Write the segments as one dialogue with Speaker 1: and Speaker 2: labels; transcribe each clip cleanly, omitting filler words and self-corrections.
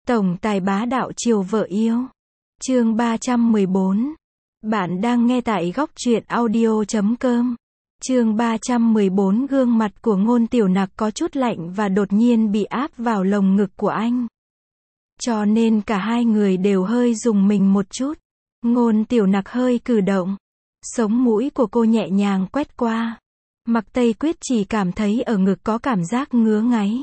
Speaker 1: Tổng tài bá đạo chiều vợ yêu. Chương 314. Bạn đang nghe tại góc truyện audio.com. Chương 314. Gương mặt của Ngôn Tiểu Nặc có chút lạnh và đột nhiên bị áp vào lồng ngực của anh. Cho nên cả hai người đều hơi rùng mình một chút. Ngôn Tiểu Nặc hơi cử động. Sống mũi của cô nhẹ nhàng quét qua. Mặc Tây Quyết chỉ cảm thấy ở ngực có cảm giác ngứa ngáy,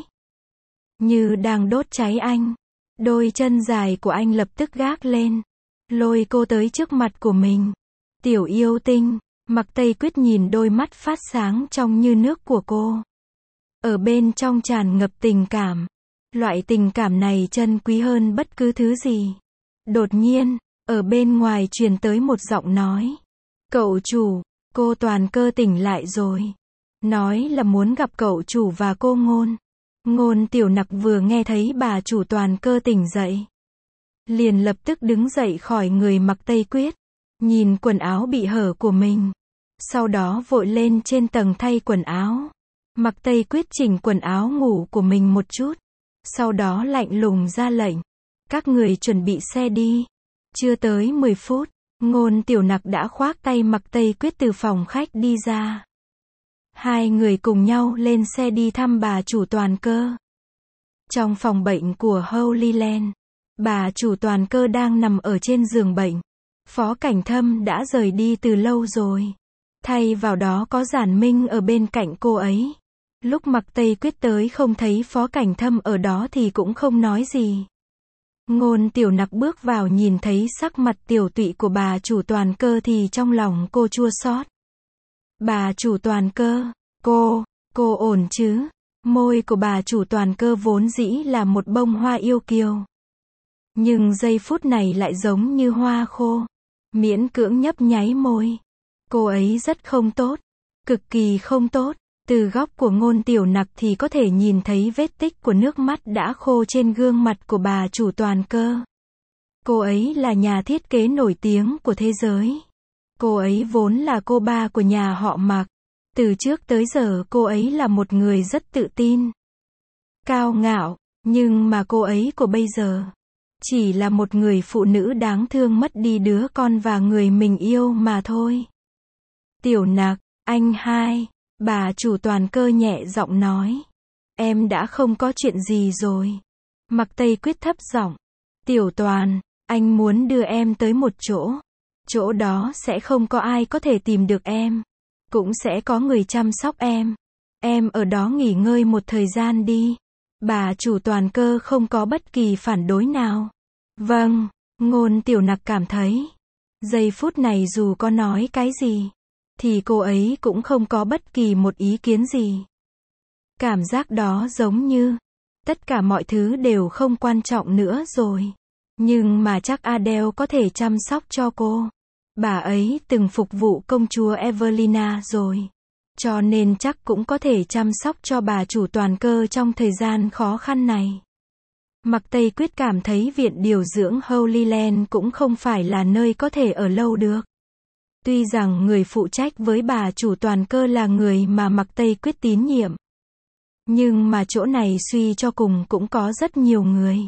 Speaker 1: như đang đốt cháy anh. Đôi chân dài của anh lập tức gác lên, lôi cô tới trước mặt của mình. Tiểu yêu tinh. Mặc Tây Quyết nhìn đôi mắt phát sáng trong như nước của cô. Ở bên trong tràn ngập tình cảm. Loại tình cảm này trân quý hơn bất cứ thứ gì. Đột nhiên, ở bên ngoài truyền tới một giọng nói. Cậu chủ, cô Toàn Cơ tỉnh lại rồi. Nói là muốn gặp cậu chủ và cô Ngôn. Ngôn Tiểu Nặc vừa nghe thấy bà chủ Toàn Cơ tỉnh dậy, liền lập tức đứng dậy khỏi người Mặc Tây Quyết, nhìn quần áo bị hở của mình. Sau đó vội lên trên tầng thay quần áo. Mặc Tây Quyết chỉnh quần áo ngủ của mình một chút. Sau đó lạnh lùng ra lệnh. Các người chuẩn bị xe đi. Chưa tới 10 phút, Ngôn Tiểu Nặc đã khoác tay Mặc Tây Quyết từ phòng khách đi ra. Hai người cùng nhau lên xe đi thăm bà chủ Toàn Cơ. Trong phòng bệnh của Holy Land, bà chủ Toàn Cơ đang nằm ở trên giường bệnh. Phó Cảnh Thâm đã rời đi từ lâu rồi. Thay vào đó có Giản Minh ở bên cạnh cô ấy. Lúc Mặc Tây Quyết tới không thấy Phó Cảnh Thâm ở đó thì cũng không nói gì. Ngôn Tiểu Nặc bước vào nhìn thấy sắc mặt tiểu tụy của bà chủ Toàn Cơ thì trong lòng cô chua xót. Bà chủ Toàn Cơ, cô ổn chứ? Môi của bà chủ Toàn Cơ vốn dĩ là một bông hoa yêu kiều, nhưng giây phút này lại giống như hoa khô, miễn cưỡng nhấp nháy môi. Cô ấy rất không tốt, cực kỳ không tốt. Từ góc của Ngôn Tiểu Nặc thì có thể nhìn thấy vết tích của nước mắt đã khô trên gương mặt của bà chủ Toàn Cơ. Cô ấy là nhà thiết kế nổi tiếng của thế giới. Cô ấy vốn là cô ba của nhà họ Mặc. Từ trước tới giờ cô ấy là một người rất tự tin, cao ngạo, nhưng mà cô ấy của bây giờ chỉ là một người phụ nữ đáng thương mất đi đứa con và người mình yêu mà thôi. Tiểu Nặc, anh hai, bà chủ Toàn Cơ nhẹ giọng nói. Em đã không có chuyện gì rồi. Mặc Tây Quyết thấp giọng. Tiểu Toàn, anh muốn đưa em tới một chỗ. Chỗ đó sẽ không có ai có thể tìm được em. Cũng sẽ có người chăm sóc em. Em ở đó nghỉ ngơi một thời gian đi. Bà chủ Toàn Cơ không có bất kỳ phản đối nào. Vâng, Ngôn Tiểu Nặc cảm thấy. Giây phút này dù có nói cái gì, thì cô ấy cũng không có bất kỳ một ý kiến gì. Cảm giác đó giống như tất cả mọi thứ đều không quan trọng nữa rồi. Nhưng mà chắc Adele có thể chăm sóc cho cô. Bà ấy từng phục vụ công chúa Evelina rồi. Cho nên chắc cũng có thể chăm sóc cho bà chủ Toàn Cơ trong thời gian khó khăn này. Mặc Tây Quyết cảm thấy viện điều dưỡng Holy Land cũng không phải là nơi có thể ở lâu được. Tuy rằng người phụ trách với bà chủ Toàn Cơ là người mà Mặc Tây Quyết tín nhiệm, nhưng mà chỗ này suy cho cùng cũng có rất nhiều người.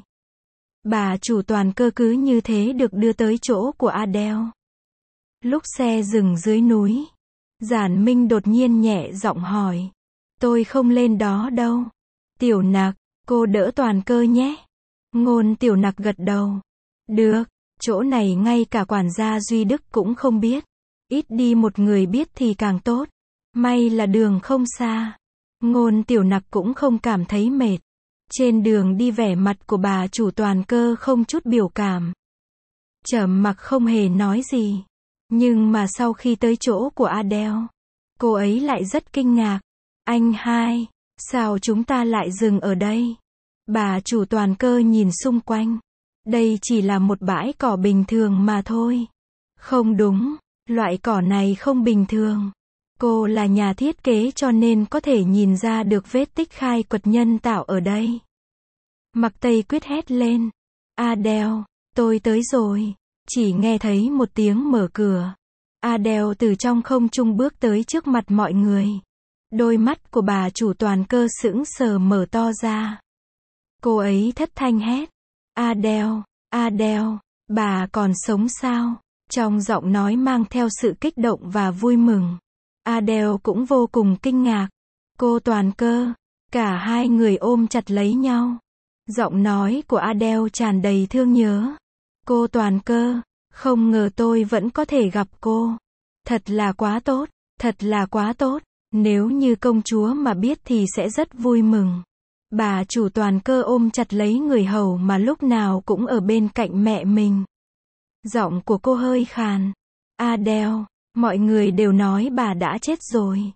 Speaker 1: Bà chủ Toàn Cơ cứ như thế được đưa tới chỗ của Adele. Lúc xe dừng dưới núi, Giản Minh đột nhiên nhẹ giọng hỏi. Tôi không lên đó đâu. Tiểu Nặc, cô đỡ Toàn Cơ nhé. Ngôn Tiểu Nặc gật đầu. Được, chỗ này ngay cả quản gia Duy Đức cũng không biết. Ít đi một người biết thì càng tốt. May là đường không xa. Ngôn Tiểu Nặc cũng không cảm thấy mệt. Trên đường đi vẻ mặt của bà chủ Toàn Cơ không chút biểu cảm, trầm mặc không hề nói gì. Nhưng mà sau khi tới chỗ của Adele, cô ấy lại rất kinh ngạc. Anh hai, sao chúng ta lại dừng ở đây? Bà chủ Toàn Cơ nhìn xung quanh. Đây chỉ là một bãi cỏ bình thường mà thôi. Không đúng, loại cỏ này không bình thường. Cô là nhà thiết kế cho nên có thể nhìn ra được vết tích khai quật nhân tạo ở đây. Mặc Tây Quyết hét lên. Adele, tôi tới rồi. Chỉ nghe thấy một tiếng mở cửa. Adele từ trong không trung bước tới trước mặt mọi người. Đôi mắt của bà chủ Toàn Cơ sững sờ mở to ra. Cô ấy thất thanh hét. Adele, Adele, bà còn sống sao? Trong giọng nói mang theo sự kích động và vui mừng. Adele cũng vô cùng kinh ngạc. Cô Toàn Cơ. Cả hai người ôm chặt lấy nhau. Giọng nói của Adele tràn đầy thương nhớ. Cô Toàn Cơ, không ngờ tôi vẫn có thể gặp cô. Thật là quá tốt, thật là quá tốt. Nếu như công chúa mà biết thì sẽ rất vui mừng. Bà chủ Toàn Cơ ôm chặt lấy người hầu mà lúc nào cũng ở bên cạnh mẹ mình. Giọng của cô hơi khàn. Adele, mọi người đều nói bà đã chết rồi.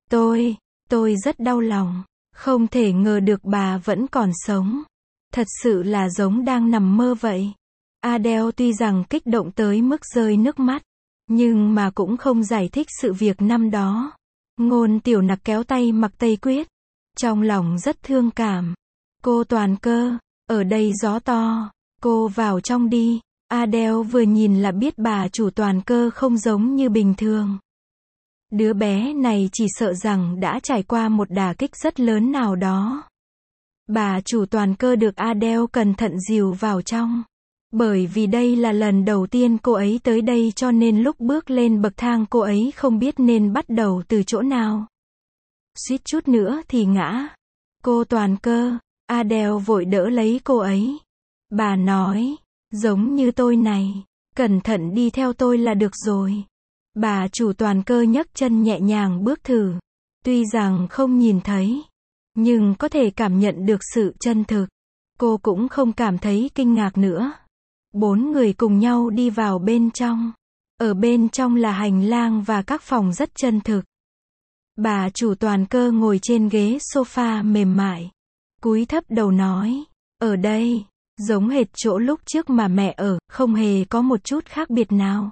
Speaker 1: Tôi rất đau lòng. Không thể ngờ được bà vẫn còn sống. Thật sự là giống đang nằm mơ vậy. Adele tuy rằng kích động tới mức rơi nước mắt, nhưng mà cũng không giải thích sự việc năm đó. Ngôn Tiểu Nặc kéo tay Mạc Tây Quyết. Trong lòng rất thương cảm. Cô Toàn Cơ, ở đây gió to. Cô vào trong đi. Adele vừa nhìn là biết bà chủ Toàn Cơ không giống như bình thường. Đứa bé này chỉ sợ rằng đã trải qua một đả kích rất lớn nào đó. Bà chủ Toàn Cơ được Adele cẩn thận dìu vào trong. Bởi vì đây là lần đầu tiên cô ấy tới đây cho nên lúc bước lên bậc thang cô ấy không biết nên bắt đầu từ chỗ nào. Suýt chút nữa thì ngã. Cô Toàn Cơ, Adele vội đỡ lấy cô ấy. Bà nói, giống như tôi này, cẩn thận đi theo tôi là được rồi. Bà chủ Toàn Cơ nhấc chân nhẹ nhàng bước thử. Tuy rằng không nhìn thấy, nhưng có thể cảm nhận được sự chân thực. Cô cũng không cảm thấy kinh ngạc nữa. 4 người cùng nhau đi vào bên trong. Ở bên trong là hành lang và các phòng rất chân thực. Bà chủ Toàn Cơ ngồi trên ghế sofa mềm mại. Cúi thấp đầu nói, ở đây, giống hệt chỗ lúc trước mà mẹ ở, không hề có một chút khác biệt nào.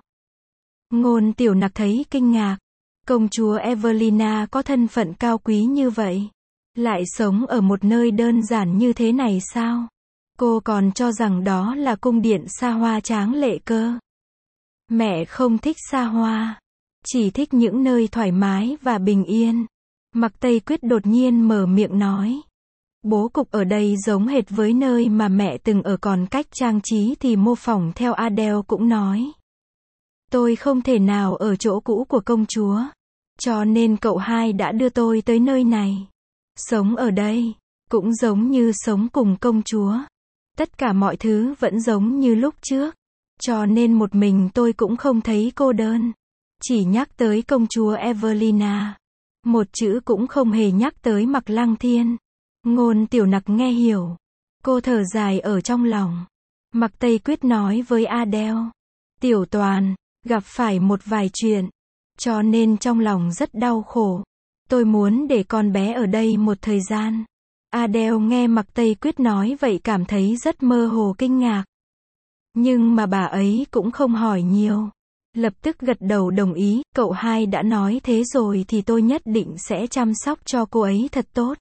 Speaker 1: Ngôn Tiểu Nặc thấy kinh ngạc. Công chúa Evelina có thân phận cao quý như vậy. Lại sống ở một nơi đơn giản như thế này sao? Cô còn cho rằng đó là cung điện xa hoa tráng lệ cơ. Mẹ không thích xa hoa. Chỉ thích những nơi thoải mái và bình yên. Mạc Tây Quyết đột nhiên mở miệng nói. Bố cục ở đây giống hệt với nơi mà mẹ từng ở còn cách trang trí thì mô phỏng theo Adele cũng nói. Tôi không thể nào ở chỗ cũ của công chúa. Cho nên cậu hai đã đưa tôi tới nơi này. Sống ở đây, cũng giống như sống cùng công chúa. Tất cả mọi thứ vẫn giống như lúc trước. Cho nên một mình tôi cũng không thấy cô đơn. Chỉ nhắc tới công chúa Evelina. Một chữ cũng không hề nhắc tới Mạc Lăng Thiên. Ngôn Tiểu Nặc nghe hiểu. Cô thở dài ở trong lòng. Mạc Tây Quyết nói với Adele. Tiểu Toàn, gặp phải một vài chuyện. Cho nên trong lòng rất đau khổ. Tôi muốn để con bé ở đây một thời gian. Adele nghe Mạc Tây Quyết nói vậy cảm thấy rất mơ hồ kinh ngạc. Nhưng mà bà ấy cũng không hỏi nhiều. Lập tức gật đầu đồng ý, cậu hai đã nói thế rồi thì tôi nhất định sẽ chăm sóc cho cô ấy thật tốt.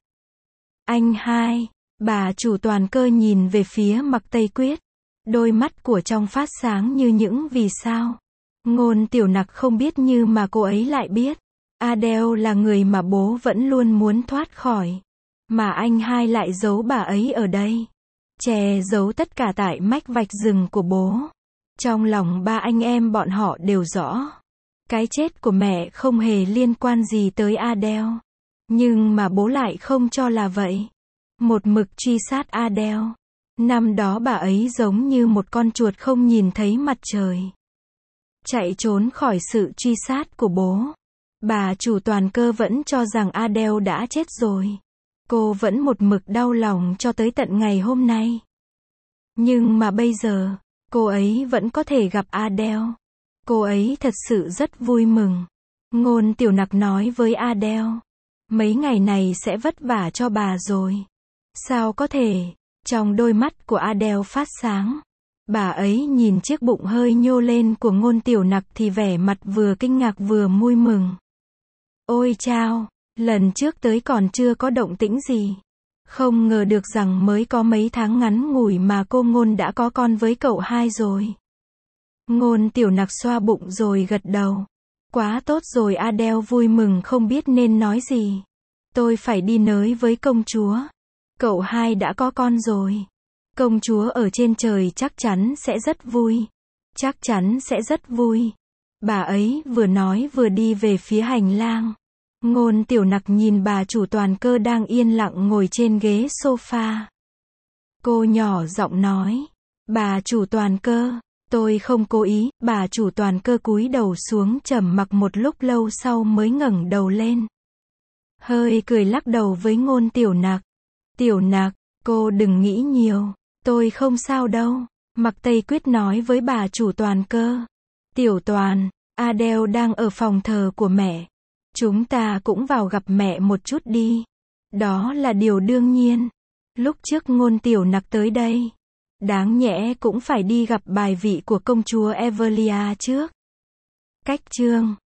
Speaker 1: Anh hai, bà chủ Toàn Cơ nhìn về phía Mạc Tây Quyết. Đôi mắt của trong phát sáng như những vì sao. Ngôn Tiểu Nặc không biết như mà cô ấy lại biết. Adele là người mà bố vẫn luôn muốn thoát khỏi. Mà anh hai lại giấu bà ấy ở đây. Che giấu tất cả tại mách vạch rừng của bố. Trong lòng ba anh em bọn họ đều rõ. Cái chết của mẹ không hề liên quan gì tới Adele. Nhưng mà bố lại không cho là vậy. Một mực truy sát Adele. Năm đó bà ấy giống như một con chuột không nhìn thấy mặt trời. Chạy trốn khỏi sự truy sát của bố. Bà chủ Toàn Cơ vẫn cho rằng Adele đã chết rồi. Cô vẫn một mực đau lòng cho tới tận ngày hôm nay. Nhưng mà bây giờ, cô ấy vẫn có thể gặp Adele. Cô ấy thật sự rất vui mừng. Ngôn Tiểu Nặc nói với Adele. Mấy ngày này sẽ vất vả cho bà rồi. Sao có thể? Trong đôi mắt của Adele phát sáng. Bà ấy nhìn chiếc bụng hơi nhô lên của Ngôn Tiểu Nặc thì vẻ mặt vừa kinh ngạc vừa vui mừng. Ôi chao, lần trước tới còn chưa có động tĩnh gì. Không ngờ được rằng mới có mấy tháng ngắn ngủi mà cô Ngôn đã có con với cậu hai rồi. Ngôn Tiểu Nặc xoa bụng rồi gật đầu. Quá tốt rồi, Adele vui mừng không biết nên nói gì. Tôi phải đi nới với công chúa. Cậu hai đã có con rồi. Công chúa ở trên trời chắc chắn sẽ rất vui. Chắc chắn sẽ rất vui. Bà ấy vừa nói vừa đi về phía hành lang. Ngôn Tiểu Nặc nhìn bà chủ Toàn Cơ đang yên lặng ngồi trên ghế sofa. Cô nhỏ giọng nói. Bà chủ Toàn Cơ, tôi không cố ý. Bà chủ Toàn Cơ cúi đầu xuống trầm mặc một lúc lâu sau mới ngẩng đầu lên. Hơi cười lắc đầu với Ngôn Tiểu Nặc. Tiểu Nặc, cô đừng nghĩ nhiều. Tôi không sao đâu. Mạc Tây Quyết nói với bà chủ Toàn Cơ. Tiểu Toàn, Adele đang ở phòng thờ của mẹ. Chúng ta cũng vào gặp mẹ một chút đi. Đó là điều đương nhiên. Lúc trước Ngôn Tiểu Nặc tới đây. Đáng nhẽ cũng phải đi gặp bài vị của công chúa Evelia trước. Cách chương